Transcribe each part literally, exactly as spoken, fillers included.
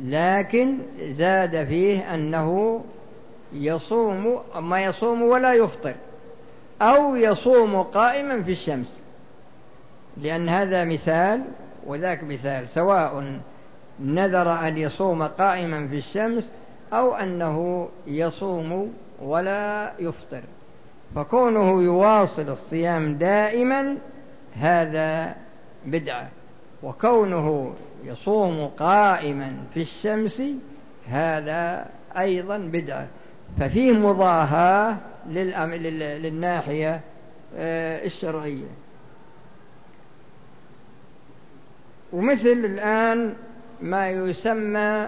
لكن زاد فيه أنه يصوم ما يصوم ولا يفطر، أو يصوم قائما في الشمس، لأن هذا مثال وذاك مثال، سواء نذر أن يصوم قائما في الشمس أو أنه يصوم ولا يفطر، فكونه يواصل الصيام دائما هذا بدعة، وكونه يصوم قائما في الشمس هذا أيضا بدعة، ففيه مضاهاة للناحية الشرعية. ومثل الآن ما يسمى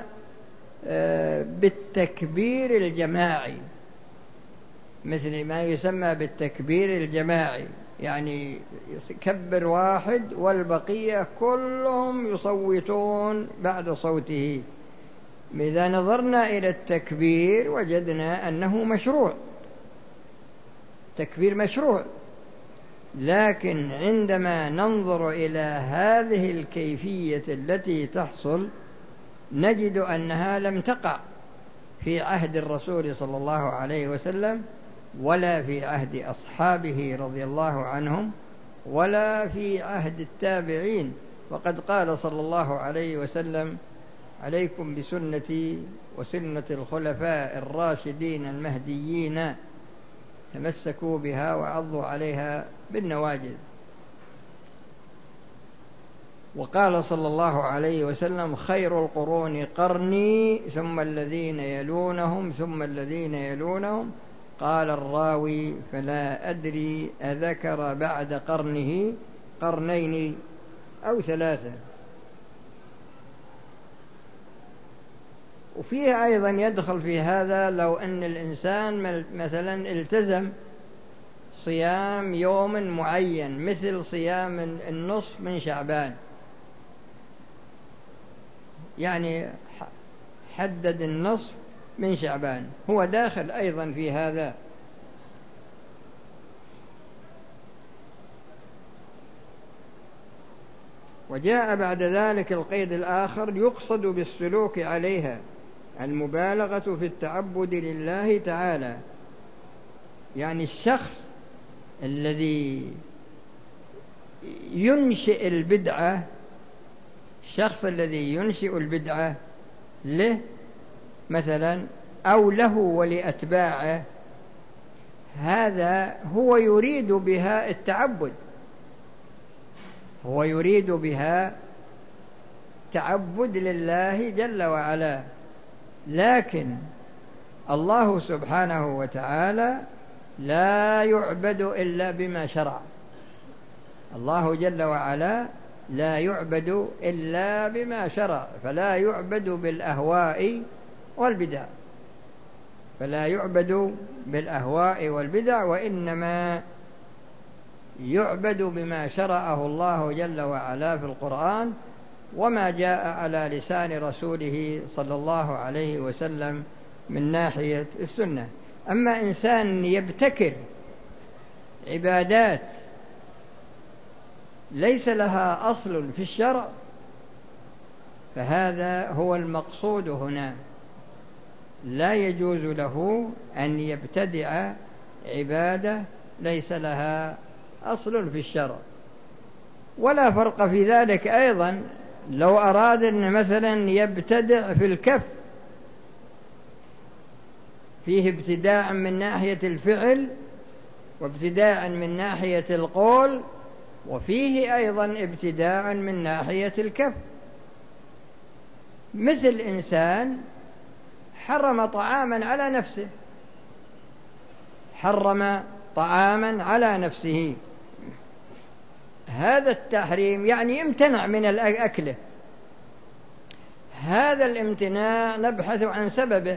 بالتكبير الجماعي، مثل ما يسمى بالتكبير الجماعي، يعني يكبر واحد والبقية كلهم يصوتون بعد صوته. إذا نظرنا إلى التكبير وجدنا أنه مشروع، تكبير مشروع، لكن عندما ننظر إلى هذه الكيفية التي تحصل نجد أنها لم تقع في عهد الرسول صلى الله عليه وسلم، ولا في عهد أصحابه رضي الله عنهم، ولا في عهد التابعين. وقد قال صلى الله عليه وسلم: عليكم بسنتي وسنة الخلفاء الراشدين المهديين، تمسكوا بها وعضوا عليها بالنواجذ. وقال صلى الله عليه وسلم: خير القرون قرني ثم الذين يلونهم ثم الذين يلونهم. قال الراوي: فلا أدري أذكر بعد قرنه قرنين أو ثلاثة. وفيه أيضا يدخل في هذا لو أن الإنسان مثلا التزم صيام يوم معين، مثل صيام النصف من شعبان، يعني حدد النصف من شعبان، هو داخل أيضا في هذا. وجاء بعد ذلك القيد الآخر: يقصد بالسلوك عليها المبالغة في التعبد لله تعالى، يعني الشخص الذي ينشئ البدعة، الشخص الذي ينشئ البدعة له مثلا أو له ولأتباعه، هذا هو يريد بها التعبد، هو يريد بها تعبد لله جل وعلا، لكن الله سبحانه وتعالى لا يعبد إلا بما شرع، الله جل وعلا لا يعبد إلا بما شرع، فلا يعبد بالأهواء والبدع، فلا يعبد بالأهواء والبدع، وإنما يعبد بما شرعه الله جل وعلا في القرآن وما جاء على لسان رسوله صلى الله عليه وسلم من ناحية السنة. أما إنسان يبتكر عبادات ليس لها أصل في الشرع فهذا هو المقصود هنا، لا يجوز له أن يبتدع عبادة ليس لها أصل في الشرع. ولا فرق في ذلك أيضا لو أراد أن مثلا يبتدع في الكف، فيه ابتداع من ناحية الفعل وابتداع من ناحية القول، وفيه أيضا ابتداع من ناحية الكف، مثل إنسان حرم طعاما على نفسه، حرم طعاما على نفسه، هذا التحريم يعني امتنع من الأكل، هذا الامتناع نبحث عن سببه،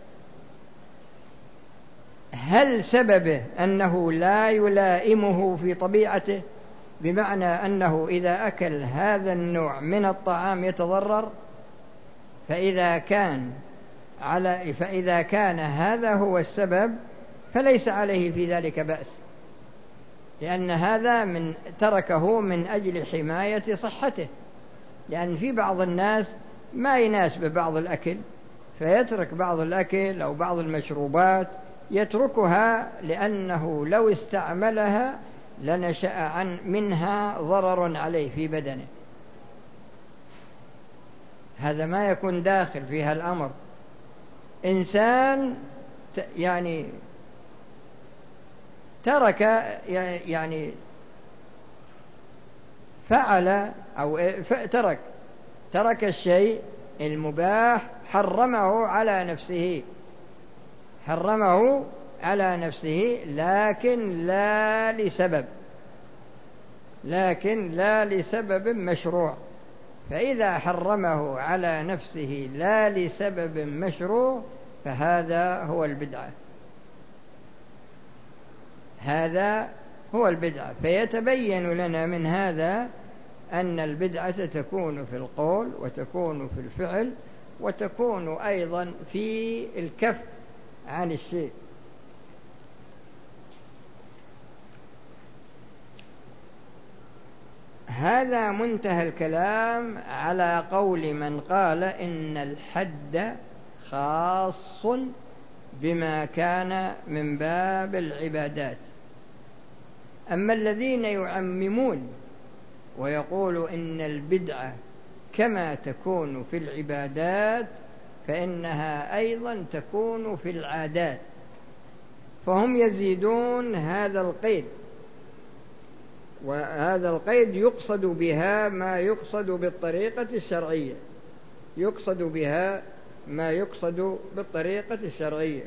هل سببه أنه لا يلائمه في طبيعته، بمعنى أنه إذا أكل هذا النوع من الطعام يتضرر، فإذا كان على فإذا كان هذا هو السبب فليس عليه في ذلك بأس، لأن هذا من تركه من أجل حماية صحته، لأن في بعض الناس ما يناسب بعض الأكل فيترك بعض الأكل أو بعض المشروبات، يتركها لأنه لو استعملها لنشأ عن منها ضرر عليه في بدنه. هذا ما يكون داخل فيها الأمر. إنسان يعني ترك يعني فعل أو ترك ترك الشيء المباح حرمه على نفسه حرمه على نفسه لكن لا لسبب لكن لا لسبب مشروع. فإذا حرمه على نفسه لا لسبب مشروع فهذا هو البدعة هذا هو البدعة. فيتبين لنا من هذا أن البدعة تكون في القول وتكون في الفعل وتكون أيضا في الكف عن الشيء. هذا منتهى الكلام على قول من قال إن الحد خاص بما كان من باب العبادات. أما الذين يعممون ويقولوا إن البدعة كما تكون في العبادات فإنها أيضا تكون في العادات، فهم يزيدون هذا القيد، وهذا القيد يقصد بها ما يقصد بالطريقة الشرعية يقصد بها ما يقصد بالطريقة الشرعية.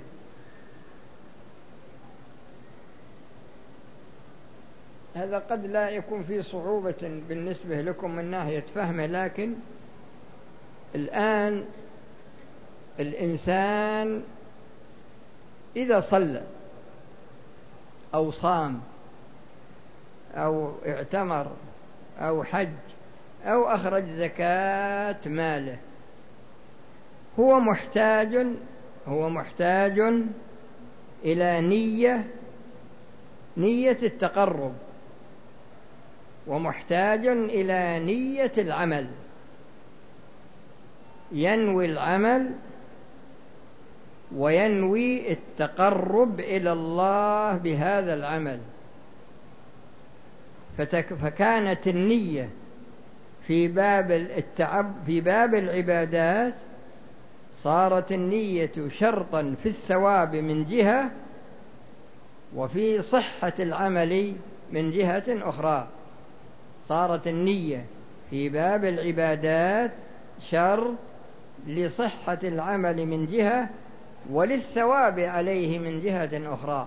هذا قد لا يكون فيه صعوبة بالنسبة لكم من ناحية فهمه، لكن الآن الإنسان إذا صلى أو صام أو اعتمر أو حج أو أخرج زكاة ماله هو محتاج هو محتاج إلى نية نية التقرب، ومحتاج إلى نية العمل، ينوي العمل وينوي التقرب إلى الله بهذا العمل. فكانت النية في باب التعب في باب العبادات صارت النية شرطا في الثواب من جهة، وفي صحة العمل من جهة أخرى. صارت النية في باب العبادات شرط لصحة العمل من جهة وللثواب عليه من جهة أخرى.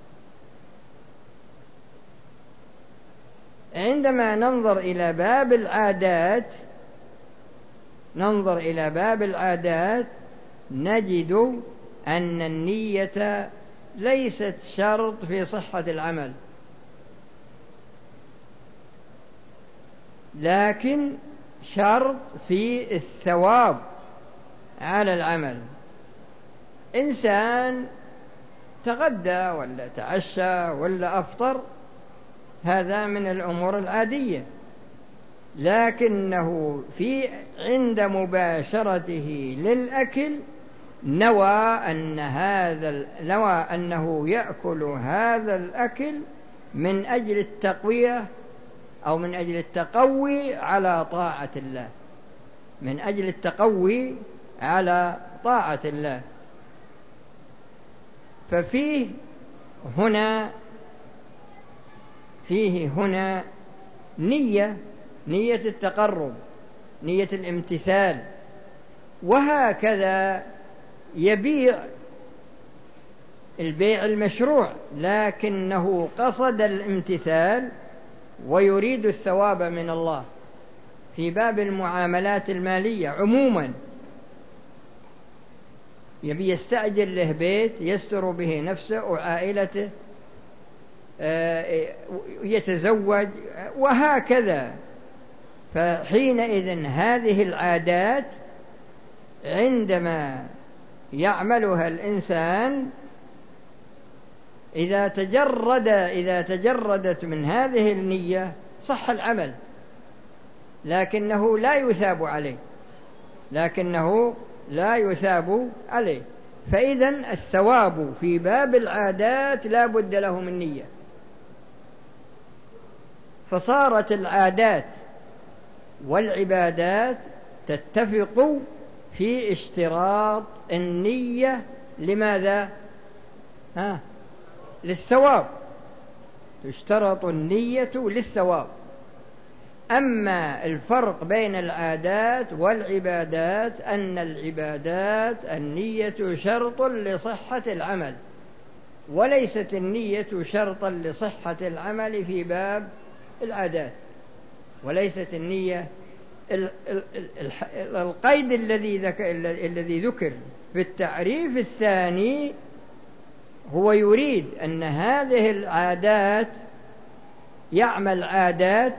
عندما ننظر إلى باب العادات ننظر إلى باب العادات نجد أن النية ليست شرط في صحة العمل، لكن شرط في الثواب على العمل. إنسان تغدى ولا تعشى ولا أفطر، هذا من الأمور العادية، لكنه في عند مباشرته للأكل نوى أن هذا نوى أنه يأكل هذا الأكل من أجل التقوية أو من أجل التقوي على طاعة الله من أجل التقوي على طاعة الله. ففيه هنا فيه هنا نية نية التقرب، نية الامتثال. وهكذا يبيع البيع المشروع لكنه قصد الامتثال ويريد الثواب من الله. في باب المعاملات المالية عموما يبي يستأجر له بيت يستر به نفسه وعائلته، يتزوج وهكذا. فحينئذ هذه العادات عندما يعملها الإنسان إذا تجرد إذا تجردت من هذه النية صح العمل، لكنه لا يثاب عليه لكنه لا يثاب عليه. فإذن الثواب في باب العادات لا بد له من نية، فصارت العادات والعبادات تتفق في اشتراط النية. لماذا؟ ها؟ للثواب، تشترط النية للثواب. أما الفرق بين العادات والعبادات أن العبادات النية شرط لصحة العمل، وليست النية شرطا لصحة العمل في باب العادات. وليست النية القيد الذي الذي ذكر في التعريف الثاني هو يريد أن هذه العادات يعمل عادات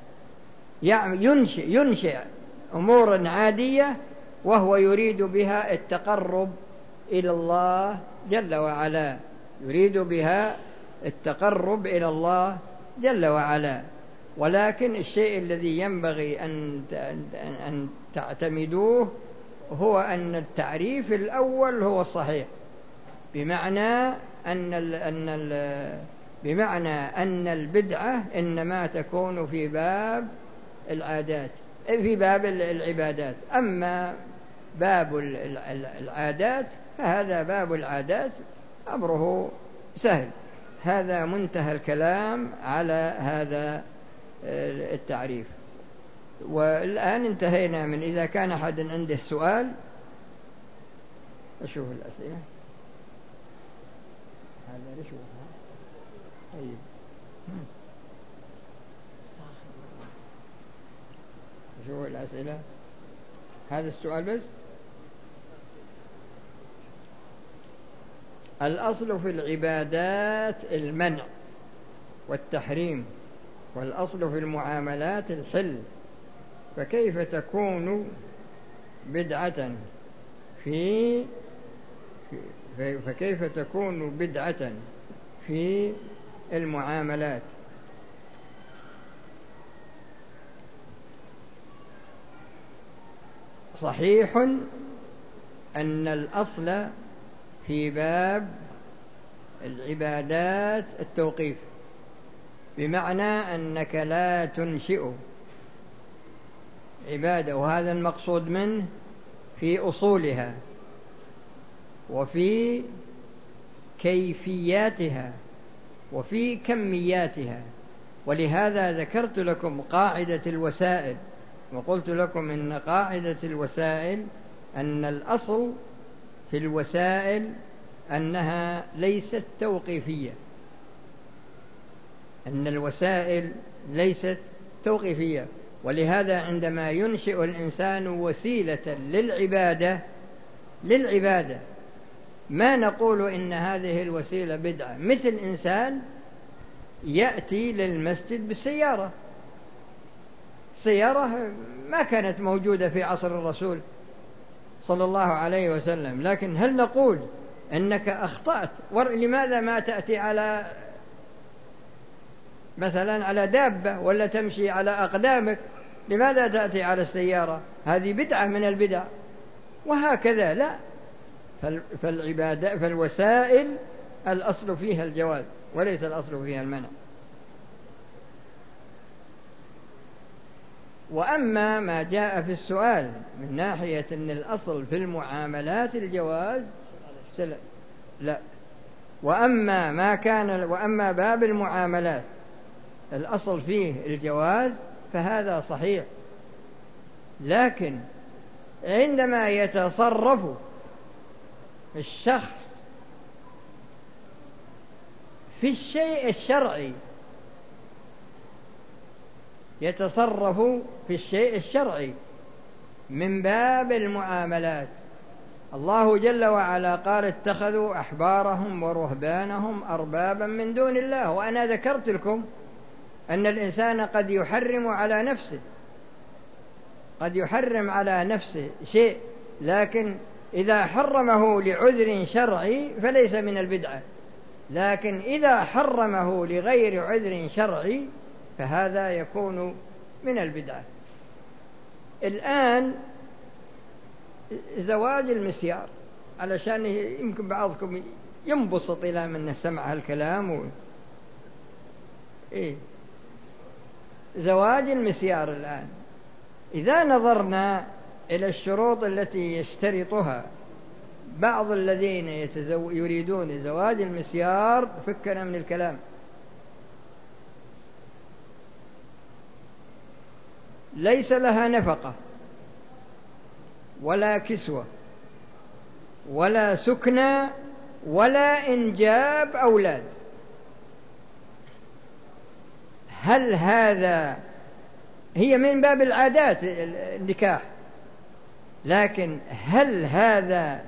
ينشئ, ينشئ أمورا عادية، وهو يريد بها التقرب إلى الله جل وعلا، يريد بها التقرب إلى الله جل وعلا. ولكن الشيء الذي ينبغي أن أن تعتمدوه هو أن التعريف الأول هو الصحيح، بمعنى أن ال أن ال بمعنى أن البدعة إنما تكون في باب العادات، في باب العبادات. أما باب العادات فهذا باب العادات أمره سهل. هذا منتهى الكلام على هذا التعريف. والآن انتهينا من، إذا كان أحد عنده سؤال أشوف الأسئلة. هذا نشوفها. طيب أشوف الأسئلة. هذا السؤال بس. الأصل في العبادات المنع والتحريم، والأصل في المعاملات الحل، فكيف تكون بدعة في فكيف تكون بدعة في المعاملات؟ صحيح أن الأصل في باب العبادات التوقيف، بمعنى أنك لا تنشئ عبادة، وهذا المقصود منه في أصولها وفي كيفياتها وفي كمياتها. ولهذا ذكرت لكم قاعدة الوسائل، وقلت لكم إن قاعدة الوسائل أن الأصل في الوسائل أنها ليست توقيفية، أن الوسائل ليست توقيفية. ولهذا عندما ينشئ الإنسان وسيلة للعبادة للعبادة ما نقول إن هذه الوسيلة بدعة. مثل إنسان يأتي للمسجد بالسيارة، السيارة ما كانت موجودة في عصر الرسول صلى الله عليه وسلم، لكن هل نقول أنك أخطأت؟ لماذا ما تأتي على مثلا على دابة ولا تمشي على أقدامك؟ لماذا تأتي على السيارة؟ هذه بدعة من البدع. وهكذا لا، فالعبادة فالوسائل الأصل فيها الجواز وليس الأصل فيها المنع. وأما ما جاء في السؤال من ناحية أن الأصل في المعاملات الجواز لا، وأما ما كان وأما باب المعاملات الأصل فيه الجواز فهذا صحيح. لكن عندما يتصرف الشخص في الشيء الشرعي يتصرف في الشيء الشرعي من باب المعاملات، الله جل وعلا قال اتخذوا أحبارهم ورهبانهم أربابا من دون الله. وأنا ذكرت لكم أن الإنسان قد يحرم على نفسه قد يحرم على نفسه شيء، لكن إذا حرمه لعذر شرعي فليس من البدعة، لكن إذا حرمه لغير عذر شرعي فهذا يكون من البدعة. الآن زواج المسيار، علشان يمكن بعضكم ينبسط إلى من سمع هالكلام و... إيه؟ زواج المسيار الآن إذا نظرنا إلى الشروط التي يشترطها بعض الذين يتزو... يريدون زواج المسيار، فكنا من الكلام. ليس لها نفقة ولا كسوة ولا سكنى ولا إنجاب أولاد. هل هذا هي من باب العادات النكاح، لكن هل هذا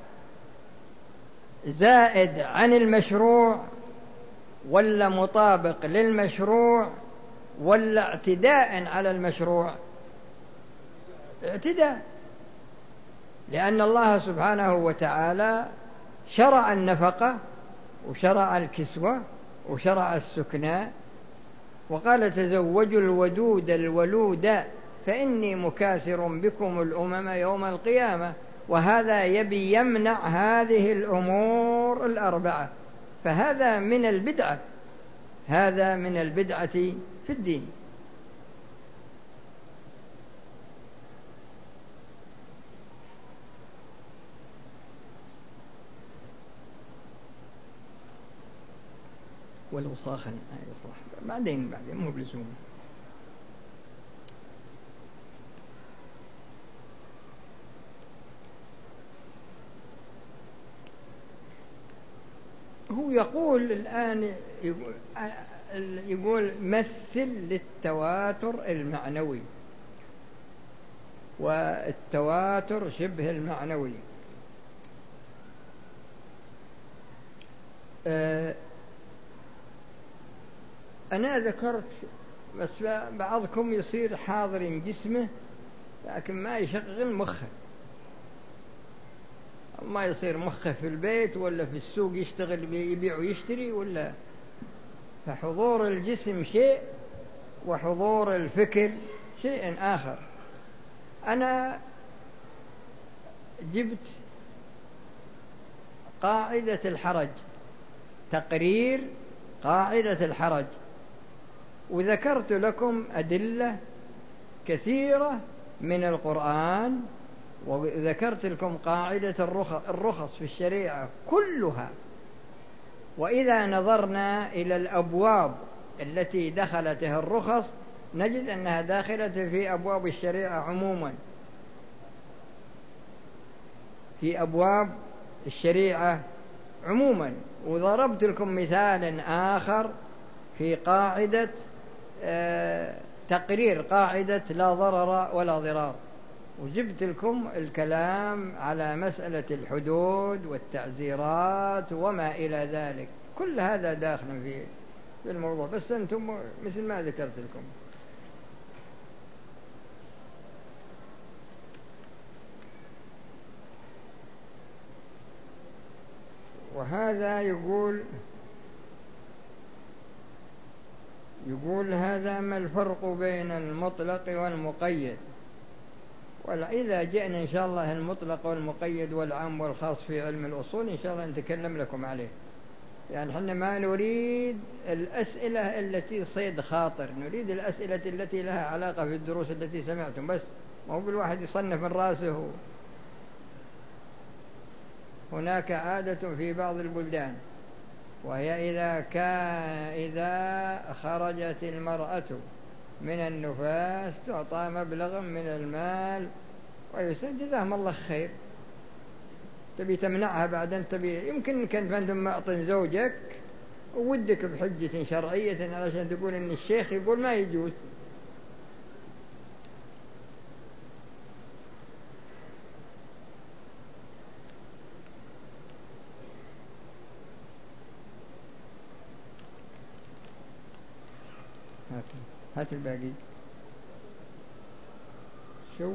زائد عن المشروع ولا مطابق للمشروع ولا اعتداء على المشروع؟ اعتداء، لأن الله سبحانه وتعالى شرع النفقة وشرع الكسوة وشرع السكنى، وقال تزوجوا الودود الولود فإني مكاثر بكم الأمم يوم القيامة. وهذا يبي يمنع هذه الأمور الأربعة، فهذا من البدعة، هذا من البدعة في الدين. ولو صاخا يصلح بعدين بعدين مو بلزوم. هو يقول الآن يقول, يقول مثل للتواتر المعنوي، والتواتر شبه المعنوي. أنا ذكرت بس بعضكم يصير حاضر جسمه لكن ما يشغل مخه، ما يصير مخه في البيت ولا في السوق يشتغل يبيع ويشتري ولا. فحضور الجسم شيء وحضور الفكر شيء آخر. أنا جبت قاعدة الحرج، تقرير قاعدة الحرج، وذكرت لكم أدلة كثيرة من القرآن، وذكرت لكم قاعدة الرخص في الشريعة كلها. وإذا نظرنا إلى الأبواب التي دخلتها الرخص نجد أنها داخلة في أبواب الشريعة عموما، في أبواب الشريعة عموما. وضربت لكم مثال آخر في قاعدة آه تقرير قاعدة لا ضرر ولا ضرار، وجبت لكم الكلام على مسألة الحدود والتعزيرات وما إلى ذلك. كل هذا داخل في في الموضوع، بس أنتم مثل ما ذكرت لكم. وهذا يقول يقول هذا ما الفرق بين المطلق والمقيد؟ وإذا جئنا إن شاء الله المطلق والمقيد والعام والخاص في علم الأصول إن شاء الله نتكلم لكم عليه. يعني حنا ما نريد الأسئلة التي صيد خاطر، نريد الأسئلة التي لها علاقة في الدروس التي سمعتم، بس ما هو بالواحد يصنف من رأسه. هناك عادة في بعض البلدان، وهي إذا كان إذا خرجت المرأة من النفاس تعطى مبلغ من المال ويسجد جزاهم الله خير. تبي تمنعها بعدين، تبي يمكن كنت عندهم معطن زوجك وودك بحجة شرعية علشان تقول إن الشيخ يقول ما يجوز. هات هات الباقي. شو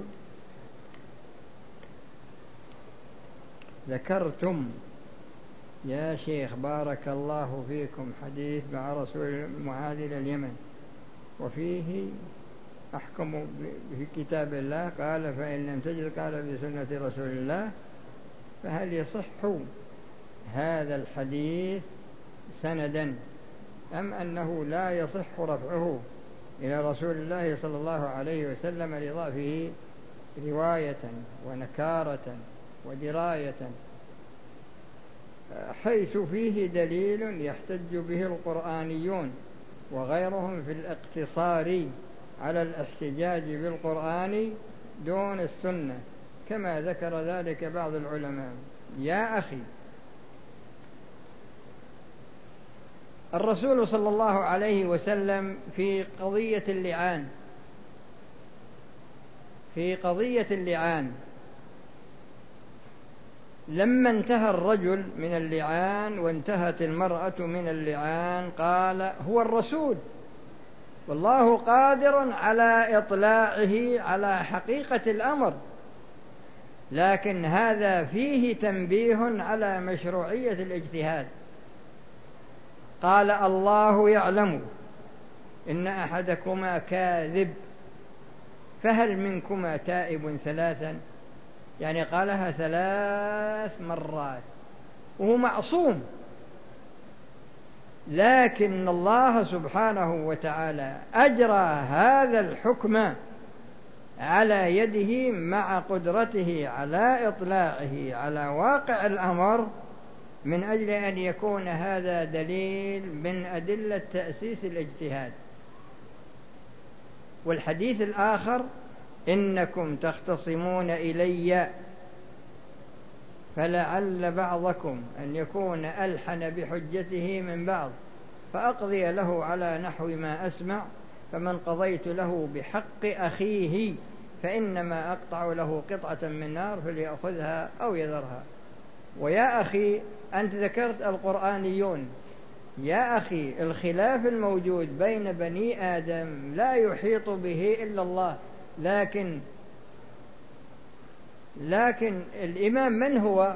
ذكرتم يا شيخ بارك الله فيكم حديث مع رسول معاذ إلى اليمن، وفيه أحكم في كتاب الله، قال فإن لم تجد قال بسنة رسول الله. فهل يصح هذا الحديث سندا أم أنه لا يصح رفعه إلى رسول الله صلى الله عليه وسلم لضعفه رواية ونكارة ودراية، حيث فيه دليل يحتج به القرآنيون وغيرهم في الاقتصار على الاحتجاج بالقرآن دون السنة، كما ذكر ذلك بعض العلماء. يا أخي، الرسول صلى الله عليه وسلم في قضية اللعان في قضية اللعان لما انتهى الرجل من اللعان وانتهت المرأة من اللعان قال هو الرسول، والله قادر على إطلاعه على حقيقة الأمر، لكن هذا فيه تنبيه على مشروعية الاجتهاد. قال الله يعلم إن أحدكما كاذب فهل منكما تائب ثلاثا، يعني قالها ثلاث مرات وهو معصوم، لكن الله سبحانه وتعالى أجرى هذا الحكم على يده مع قدرته على إطلاعه على واقع الأمر، من أجل أن يكون هذا دليل من أدلة تأسيس الاجتهاد. والحديث الآخر إنكم تختصمون إلي فلعل بعضكم أن يكون ألحن بحجته من بعض، فأقضي له على نحو ما أسمع، فمن قضيت له بحق أخيه فإنما أقطع له قطعة من نار فليأخذها أو يذرها. ويا أخي، أنت ذكرت القرآنيون، يا أخي الخلاف الموجود بين بني آدم لا يحيط به إلا الله، لكن لكن الإمام من هو؟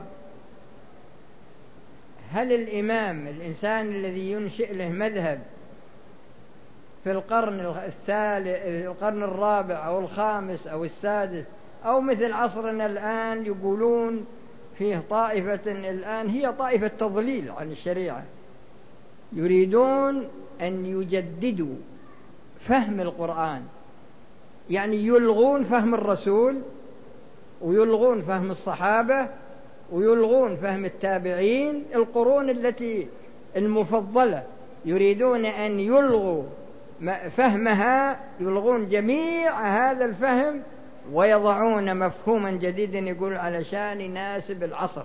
هل الإمام الإنسان الذي ينشئ له مذهب في القرن الثالث القرن الرابع أو الخامس أو السادس، أو مثل عصرنا الآن يقولون فيه طائفة الآن هي طائفة تضليل عن الشريعة، يريدون أن يجددوا فهم القرآن، يعني يلغون فهم الرسول ويلغون فهم الصحابة ويلغون فهم التابعين، القرون التي المفضلة يريدون أن يلغوا فهمها، يلغون جميع هذا الفهم ويضعون مفهوما جديدا يقول علشان يناسب العصر.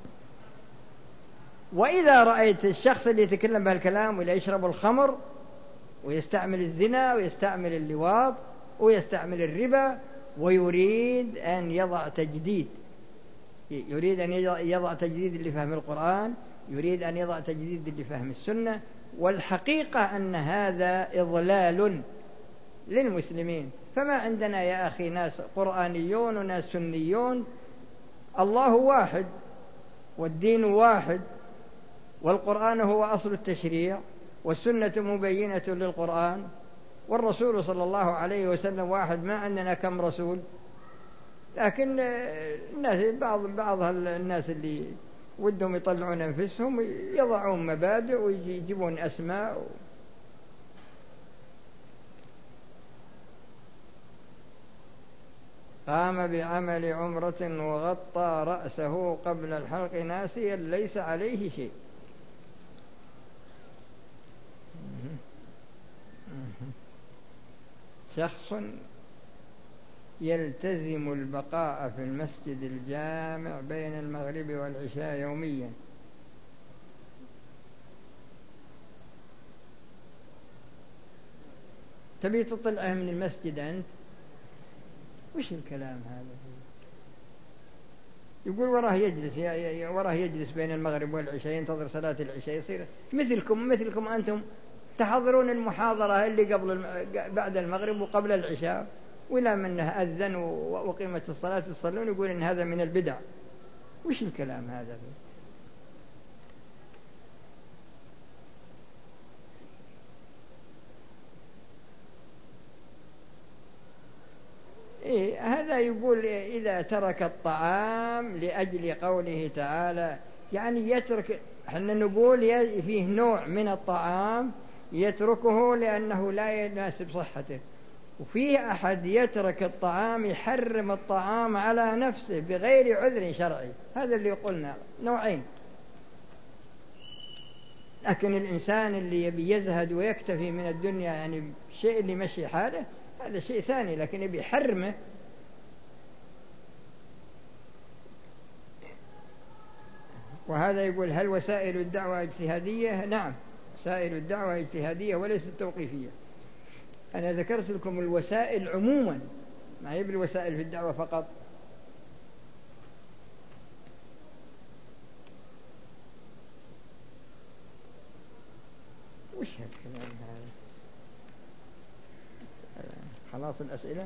وإذا رأيت الشخص اللي يتكلم بهالكلام ولا يشرب الخمر ويستعمل الزنا ويستعمل اللواط ويستعمل الربا ويريد أن يضع تجديد، يريد أن يضع تجديد لفهم القرآن، يريد أن يضع تجديد لفهم السنة، والحقيقة أن هذا إضلال للمسلمين. فما عندنا يا أخي ناس قرآنيون وناس سنيون، الله واحد والدين واحد، والقرآن هو أصل التشريع، والسنة مبينة للقرآن، والرسول صلى الله عليه وسلم واحد، ما عندنا كم رسول. لكن الناس بعض بعض الناس اللي ودهم يطلعون أنفسهم يضعون مبادئ ويجيبون أسماء. قام بعمل عمرة وغطى رأسه قبل الحلق ناسيا ليس عليه شيء. شخص يلتزم البقاء في المسجد الجامع بين المغرب والعشاء يوميا، تبي تطلعه من المسجد أنت؟ وش الكلام هذا؟ يقول وراه يجلس وراه يجلس بين المغرب والعشاء ينتظر صلاة العشاء، يصير مثلكم مثلكم أنتم تحضرون المحاضرة اللي قبل بعد المغرب وقبل العشاء، ولا منه أذن وقيمة الصلاة تصلون يقول إن هذا من البدع. وش الكلام هذا؟ إيه هذا يقول إذا ترك الطعام لأجل قوله تعالى، يعني يترك، احنا نقول فيه نوع من الطعام يتركه لأنه لا يناسب صحته، وفيه أحد يترك الطعام يحرم الطعام على نفسه بغير عذر شرعي. هذا اللي قلنا نوعين. لكن الإنسان اللي يبي يزهد ويكتفي من الدنيا، يعني شيء اللي يمشي حاله، هذا شيء ثاني. لكن يبي يحرمه، وهذا يقول هل وسائل الدعوة اجتهادية؟ نعم، وسائل الدعوة اجتهادية وليست توقيفية. أنا ذكرت لكم الوسائل عموما، ما هي بالوسائل في الدعوة فقط. وش هالكلام هذا؟ خلاص الأسئلة.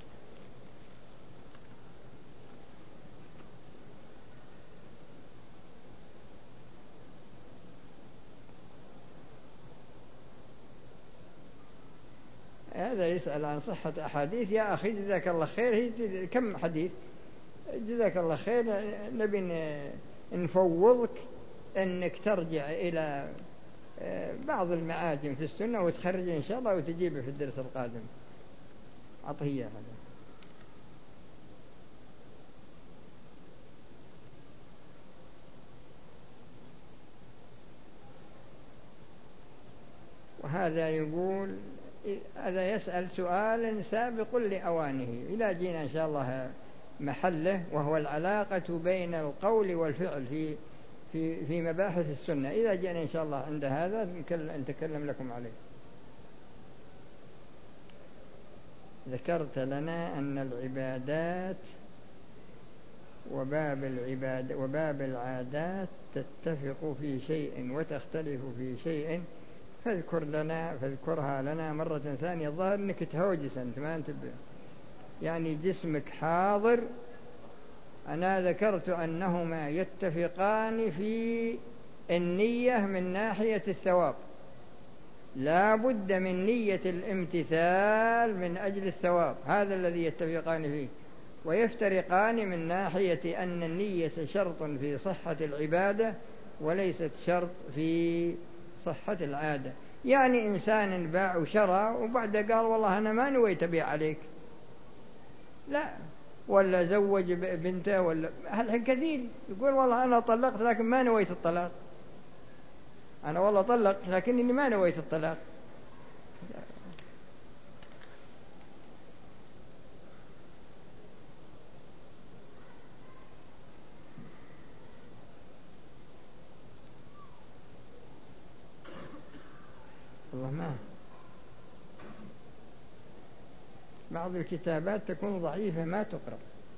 هذا يسأل عن صحة أحاديث. يا أخي جزاك الله خير، هي كم حديث؟ جزاك الله خير، نبي نفوضك أنك ترجع إلى بعض المعاجم في السنة وتخرج إن شاء الله وتجيبه في الدرس القادم. عطية هذا. وهذا يقول، هذا يسأل سؤال سابق لأوانه إذا جينا إن شاء الله محله، وهو العلاقة بين القول والفعل في في في مباحث السنة. إذا جينا إن شاء الله عند هذا نتكلم لكم عليه. ذكرت لنا أن العبادات وباب العباد وباب العادات تتفق في شيء وتختلف في شيء، فاذكر لنا فاذكرها لنا مرة ثانية. الظاهر أنك تهوجس أنت، ما أنت يعني جسمك حاضر. أنا ذكرت أنهما يتفقان في النية من ناحية الثواب، لا بد من نية الامتثال من أجل الثواب، هذا الذي يتفقان فيه. ويفترقان من ناحية أن النية شرط في صحة العبادة وليست شرط في صحة العادة. يعني إنسان باع وشرى وبعد قال والله أنا ما نويت أبيع عليك، لا، ولا زوج بنته، ولا الحين كثير يقول والله أنا طلقت لكن ما نويت الطلاق، أنا والله طلقت لكنني ما نويت الطلاق. والله ما بعض الكتابات تكون ضعيفة ما تقرأ.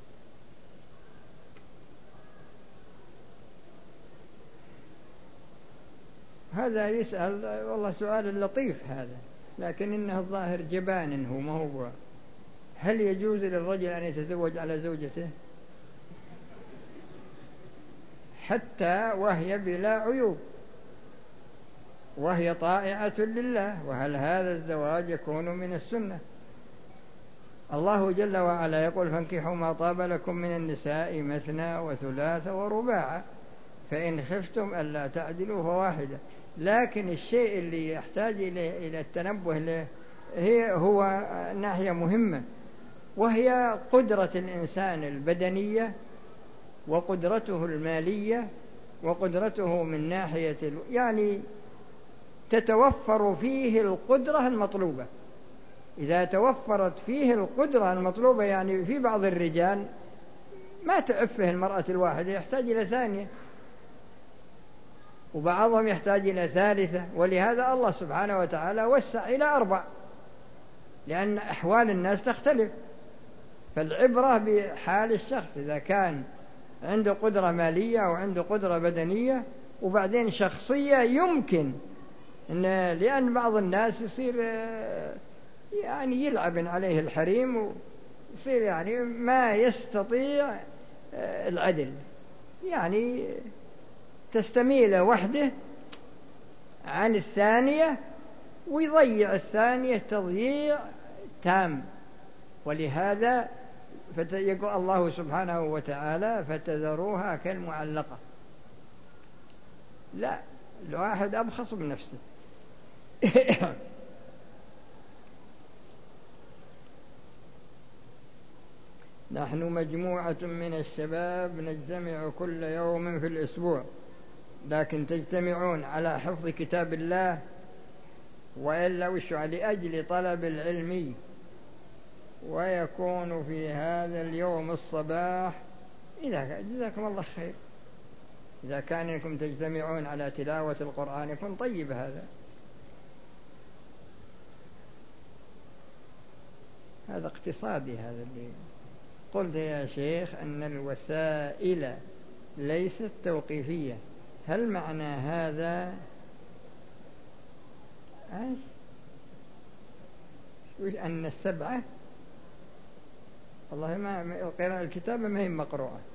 هذا يسأل والله سؤال لطيف هذا، لكن إنه الظاهر جبان هو، ما هو. هل يجوز للرجل أن يتزوج على زوجته حتى وهي بلا عيوب وهي طائعة لله؟ وهل هذا الزواج يكون من السنة؟ الله جل وعلا يقول فانكحوا ما طاب لكم من النساء مثنى وثلاث ورباع فإن خفتم ألا تعدلوا فواحدة. لكن الشيء اللي يحتاج إلى التنبه له هي هو ناحية مهمة، وهي قدرة الإنسان البدنية وقدرته المالية وقدرته من ناحية يعني تتوفر فيه القدرة المطلوبة. إذا توفرت فيه القدرة المطلوبة، يعني في بعض الرجال ما تعفه المرأة الواحدة، يحتاج إلى ثانية، وبعضهم يحتاج إلى ثالثة، ولهذا الله سبحانه وتعالى وسع إلى أربع، لأن أحوال الناس تختلف. فالعبرة بحال الشخص، إذا كان عنده قدرة مالية وعنده قدرة بدنية وبعدين شخصية يمكن إن، لأن بعض الناس يصير يعني يلعب عليه الحريم ويصير يعني ما يستطيع العدل، يعني تستميل وحده عن الثانية ويضيع الثانية تضييع تام. ولهذا فيقول الله سبحانه وتعالى فتذروها كالمعلقة. لا، الواحد أبخص بنفسه. نحن مجموعة من الشباب نجتمع كل يوم في الأسبوع، لكن تجتمعون على حفظ كتاب الله وإلا وش لأجل طلب العلم، ويكون في هذا اليوم الصباح إذا جزاكم الله خير، إذا كان لكم تجتمعون على تلاوة القرآن يكون طيب. هذا هذا اقتصادي. هذا اللي قلت يا شيخ أن الوسائل ليست توقيفية. هل معنى هذا ايش أن السبعة والله ما قراءة الكتابة ما هي مقروءة.